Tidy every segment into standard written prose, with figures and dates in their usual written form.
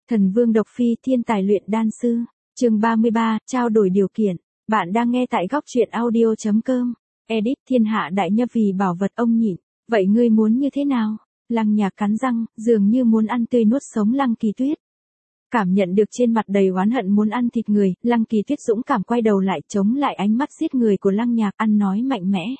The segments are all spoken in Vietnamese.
Thần Vương Độc Phi thiên tài luyện đan sư, chương 33, trao đổi điều kiện. Bạn đang nghe tại góc truyện audio.com. Edit thiên hạ đại nhân vì bảo vật ông nhịn. Vậy ngươi muốn như thế nào? Lăng Nhạc cắn răng, dường như muốn ăn tươi nuốt sống Lăng Kỳ Tuyết. Cảm nhận được trên mặt đầy oán hận muốn ăn thịt người, Lăng Kỳ Tuyết dũng cảm quay đầu lại chống lại ánh mắt giết người của Lăng Nhạc, ăn nói mạnh mẽ.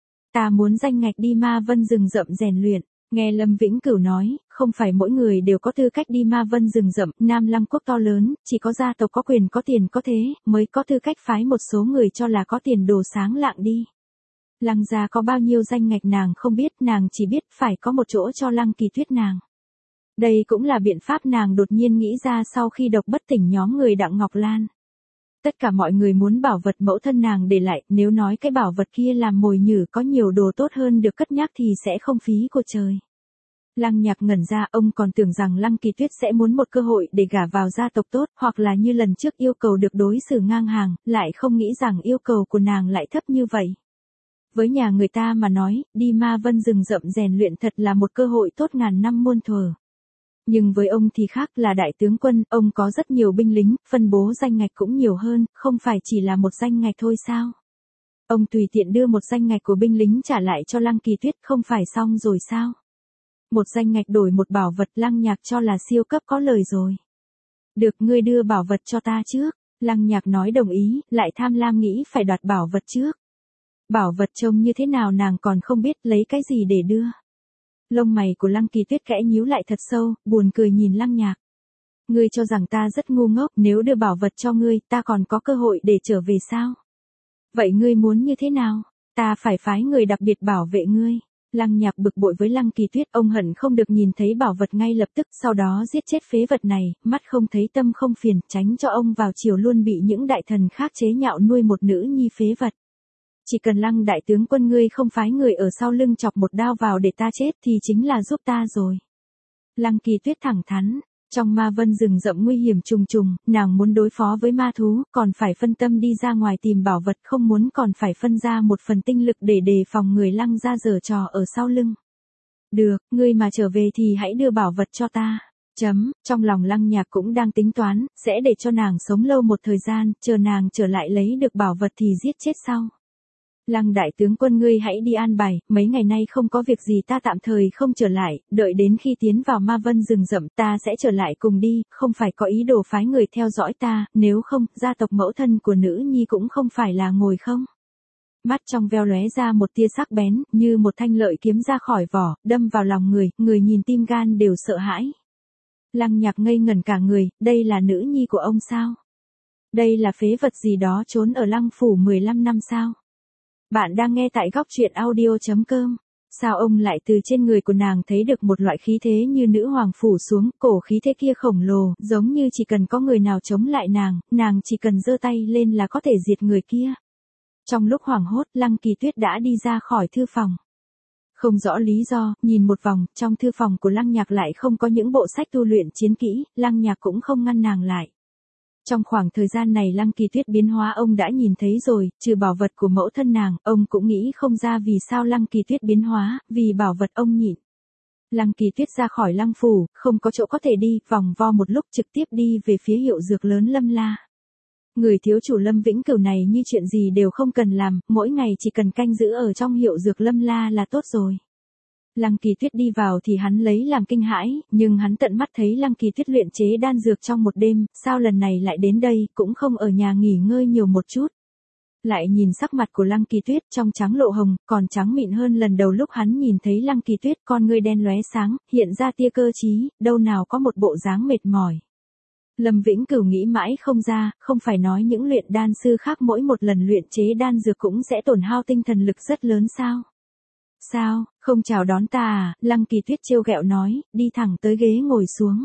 Ta muốn danh ngạch đi Ma Vân rừng rậm rèn luyện. Nghe Lâm Vĩnh Cửu nói, không phải mỗi người đều có tư cách đi Ma Vân rừng rậm, Nam Lăng quốc to lớn, chỉ có gia tộc có quyền có tiền có thế, mới có tư cách phái một số người cho là có tiền đồ sáng lạng đi. Lăng gia có bao nhiêu danh ngạch nàng không biết, nàng chỉ biết phải có một chỗ cho Lăng Kỳ Tuyết nàng. Đây cũng là biện pháp nàng đột nhiên nghĩ ra sau khi độc bất tỉnh nhóm người Đặng Ngọc Lan. Tất cả mọi người muốn bảo vật mẫu thân nàng để lại, nếu nói cái bảo vật kia làm mồi nhử có nhiều đồ tốt hơn được cất nhắc thì sẽ không phí của trời. Lăng Nhạc ngẩn ra, ông còn tưởng rằng Lăng Kỳ Tuyết sẽ muốn một cơ hội để gả vào gia tộc tốt, hoặc là như lần trước yêu cầu được đối xử ngang hàng, lại không nghĩ rằng yêu cầu của nàng lại thấp như vậy. Với nhà người ta mà nói, đi Ma Vân rừng rậm rèn luyện thật là một cơ hội tốt ngàn năm muôn thuở. Nhưng với ông thì khác, là đại tướng quân, ông có rất nhiều binh lính, phân bố danh ngạch cũng nhiều hơn, không phải chỉ là một danh ngạch thôi sao? Ông tùy tiện đưa một danh ngạch của binh lính trả lại cho Lăng Kỳ Tuyết không phải xong rồi sao? Một danh ngạch đổi một bảo vật, Lăng Nhạc cho là siêu cấp có lời rồi. Được, ngươi đưa bảo vật cho ta trước. Lăng Nhạc nói đồng ý, lại tham lam nghĩ phải đoạt bảo vật trước. Bảo vật trông như thế nào nàng còn không biết, lấy cái gì để đưa. Lông mày của Lăng Kỳ Tuyết khẽ nhíu lại thật sâu, buồn cười nhìn Lăng Nhạc. Ngươi cho rằng ta rất ngu ngốc, nếu đưa bảo vật cho ngươi, ta còn có cơ hội để trở về sao? Vậy ngươi muốn như thế nào? Ta phải phái người đặc biệt bảo vệ ngươi. Lăng Nhạc bực bội với Lăng Kỳ Tuyết, ông hận không được nhìn thấy bảo vật ngay lập tức, sau đó giết chết phế vật này, mắt không thấy tâm không phiền, tránh cho ông vào chiều luôn bị những đại thần khác chế nhạo nuôi một nữ nhi phế vật. Chỉ cần Lăng đại tướng quân ngươi không phái người ở sau lưng chọc một đao vào để ta chết thì chính là giúp ta rồi. Lăng Kỳ Tuyết thẳng thắn, trong Ma Vân rừng rậm nguy hiểm trùng trùng, nàng muốn đối phó với ma thú, còn phải phân tâm đi ra ngoài tìm bảo vật, không muốn còn phải phân ra một phần tinh lực để đề phòng người Lăng ra giở trò ở sau lưng. Được, ngươi mà trở về thì hãy đưa bảo vật cho ta. Trong lòng Lăng Nhạc cũng đang tính toán, sẽ để cho nàng sống lâu một thời gian, chờ nàng trở lại lấy được bảo vật thì giết chết sau. Lăng đại tướng quân ngươi hãy đi an bài, mấy ngày nay không có việc gì ta tạm thời không trở lại, đợi đến khi tiến vào Ma Vân rừng rậm ta sẽ trở lại cùng đi, không phải có ý đồ phái người theo dõi ta, nếu không, gia tộc mẫu thân của nữ nhi cũng không phải là ngồi không. Mắt trong veo lóe ra một tia sắc bén, như một thanh lợi kiếm ra khỏi vỏ, đâm vào lòng người nhìn tim gan đều sợ hãi. Lăng Nhạc ngây ngẩn cả người, đây là nữ nhi của ông sao? Đây là phế vật gì đó trốn ở Lăng phủ 15 năm sao? Bạn đang nghe tại góc truyện audio.com. Sao ông lại từ trên người của nàng thấy được một loại khí thế như nữ hoàng phủ xuống, cổ khí thế kia khổng lồ, giống như chỉ cần có người nào chống lại nàng chỉ cần giơ tay lên là có thể diệt người kia. Trong lúc hoảng hốt, Lăng Kỳ Tuyết đã đi ra khỏi thư phòng. Không rõ lý do, nhìn một vòng, trong thư phòng của Lăng Nhạc lại không có những bộ sách tu luyện chiến kỹ, Lăng Nhạc cũng không ngăn nàng lại. Trong khoảng thời gian này Lăng Kỳ Tuyết biến hóa ông đã nhìn thấy rồi, trừ bảo vật của mẫu thân nàng, ông cũng nghĩ không ra vì sao Lăng Kỳ Tuyết biến hóa, vì bảo vật ông nhịn. Lăng Kỳ Tuyết ra khỏi Lăng phủ, không có chỗ có thể đi, vòng vo một lúc trực tiếp đi về phía hiệu dược lớn Lâm La. Người thiếu chủ Lâm Vĩnh Cửu này như chuyện gì đều không cần làm, mỗi ngày chỉ cần canh giữ ở trong hiệu dược Lâm La là tốt rồi. Lăng Kỳ Tuyết đi vào thì hắn lấy làm kinh hãi, nhưng hắn tận mắt thấy Lăng Kỳ Tuyết luyện chế đan dược trong một đêm, sao lần này lại đến đây, cũng không ở nhà nghỉ ngơi nhiều một chút. Lại nhìn sắc mặt của Lăng Kỳ Tuyết trong trắng lộ hồng, còn trắng mịn hơn lần đầu lúc hắn nhìn thấy Lăng Kỳ Tuyết, con ngươi đen lóe sáng, hiện ra tia cơ trí, đâu nào có một bộ dáng mệt mỏi. Lâm Vĩnh Cửu nghĩ mãi không ra, không phải nói những luyện đan sư khác mỗi một lần luyện chế đan dược cũng sẽ tổn hao tinh thần lực rất lớn sao? Sao, không chào đón ta à? Lăng Kỳ Tuyết trêu ghẹo nói, đi thẳng tới ghế ngồi xuống.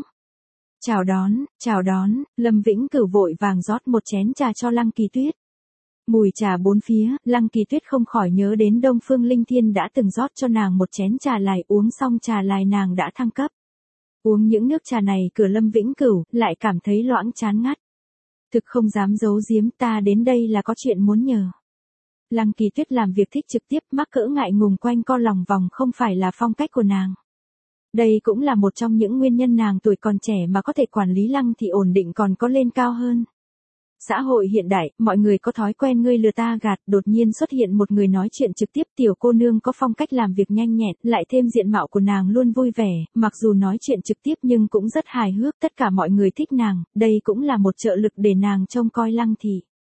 Chào đón, Lâm Vĩnh Cửu vội vàng rót một chén trà cho Lăng Kỳ Tuyết. Mùi trà bốn phía, Lăng Kỳ Tuyết không khỏi nhớ đến Đông Phương Linh Thiên đã từng rót cho nàng một chén trà lài, uống xong trà lài nàng đã thăng cấp. Uống những nước trà này cửa Lâm Vĩnh Cửu, lại cảm thấy loãng chán ngắt. Thực không dám giấu giếm, ta đến đây là có chuyện muốn nhờ. Lăng Kỳ Tuyết làm việc thích trực tiếp, mắc cỡ ngại ngùng quanh co lòng vòng không phải là phong cách của nàng. Đây cũng là một trong những nguyên nhân nàng tuổi còn trẻ mà có thể quản lý Lăng Thị ổn định còn có lên cao hơn. Xã hội hiện đại, mọi người có thói quen ngươi lừa ta gạt, đột nhiên xuất hiện một người nói chuyện trực tiếp, tiểu cô nương có phong cách làm việc nhanh nhẹn, lại thêm diện mạo của nàng luôn vui vẻ, mặc dù nói chuyện trực tiếp nhưng cũng rất hài hước, tất cả mọi người thích nàng, đây cũng là một trợ lực để nàng trông coi Lăng Thị.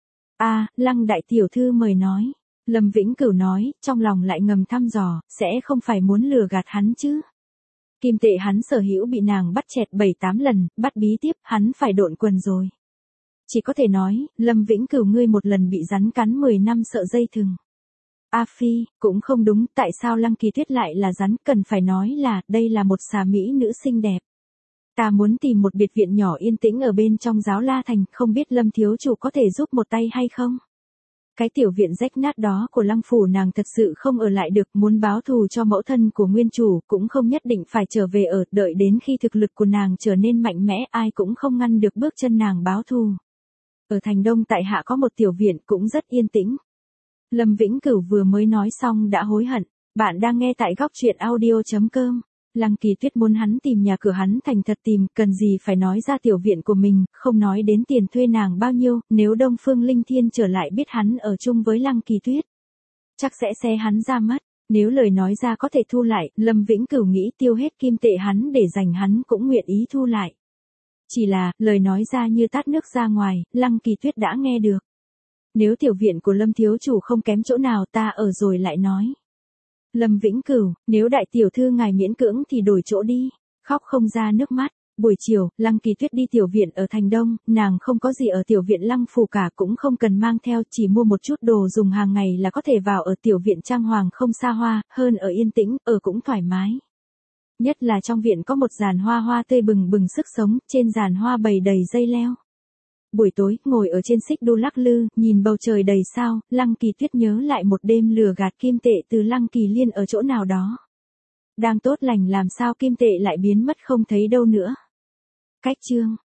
Lăng đại tiểu thư mời nói. Lâm Vĩnh Cửu nói, trong lòng lại ngầm thăm dò, sẽ không phải muốn lừa gạt hắn chứ. Kim tệ hắn sở hữu bị nàng bắt chẹt 7-8 lần, bắt bí tiếp, hắn phải độn quần rồi. Chỉ có thể nói, Lâm Vĩnh Cửu ngươi một lần bị rắn cắn 10 năm sợ dây thừng. Phi, cũng không đúng, tại sao Lăng Kỳ Tuyết lại là rắn, cần phải nói là, đây là một xà mỹ nữ xinh đẹp. Ta muốn tìm một biệt viện nhỏ yên tĩnh ở bên trong Giáo La Thành, không biết Lâm thiếu chủ có thể giúp một tay hay không? Cái tiểu viện rách nát đó của Lăng phủ nàng thật sự không ở lại được, muốn báo thù cho mẫu thân của nguyên chủ, cũng không nhất định phải trở về ở, đợi đến khi thực lực của nàng trở nên mạnh mẽ, ai cũng không ngăn được bước chân nàng báo thù. Ở thành Đông tại hạ có một tiểu viện cũng rất yên tĩnh. Lâm Vĩnh Cửu vừa mới nói xong đã hối hận. Bạn đang nghe tại góc truyện audio.com. Lăng Kỳ Tuyết muốn hắn tìm nhà cửa hắn thành thật tìm, cần gì phải nói ra tiểu viện của mình, không nói đến tiền thuê nàng bao nhiêu, nếu Đông Phương Linh Thiên trở lại biết hắn ở chung với Lăng Kỳ Tuyết, chắc sẽ xé hắn ra mất. Nếu lời nói ra có thể thu lại, Lâm Vĩnh Cửu nghĩ tiêu hết kim tệ hắn để dành hắn cũng nguyện ý thu lại. Chỉ là, lời nói ra như tát nước ra ngoài, Lăng Kỳ Tuyết đã nghe được. Nếu tiểu viện của Lâm thiếu chủ không kém chỗ nào ta ở rồi lại nói. Lâm Vĩnh Cửu, nếu đại tiểu thư ngài miễn cưỡng thì đổi chỗ đi, khóc không ra nước mắt. Buổi chiều, Lăng Kỳ Tuyết đi tiểu viện ở thành Đông, nàng không có gì ở tiểu viện Lăng phủ cả, cũng không cần mang theo, chỉ mua một chút đồ dùng hàng ngày là có thể vào ở tiểu viện trang hoàng không xa hoa, hơn ở yên tĩnh, ở cũng thoải mái. Nhất là trong viện có một giàn hoa hoa tươi bừng bừng sức sống, trên giàn hoa bày đầy dây leo. Buổi tối, ngồi ở trên xích đu lắc lư, nhìn bầu trời đầy sao, Lăng Kỳ Tuyết nhớ lại một đêm lừa gạt kim tệ từ Lăng Kỳ Liên ở chỗ nào đó. Đang tốt lành làm sao kim tệ lại biến mất không thấy đâu nữa. Cách chương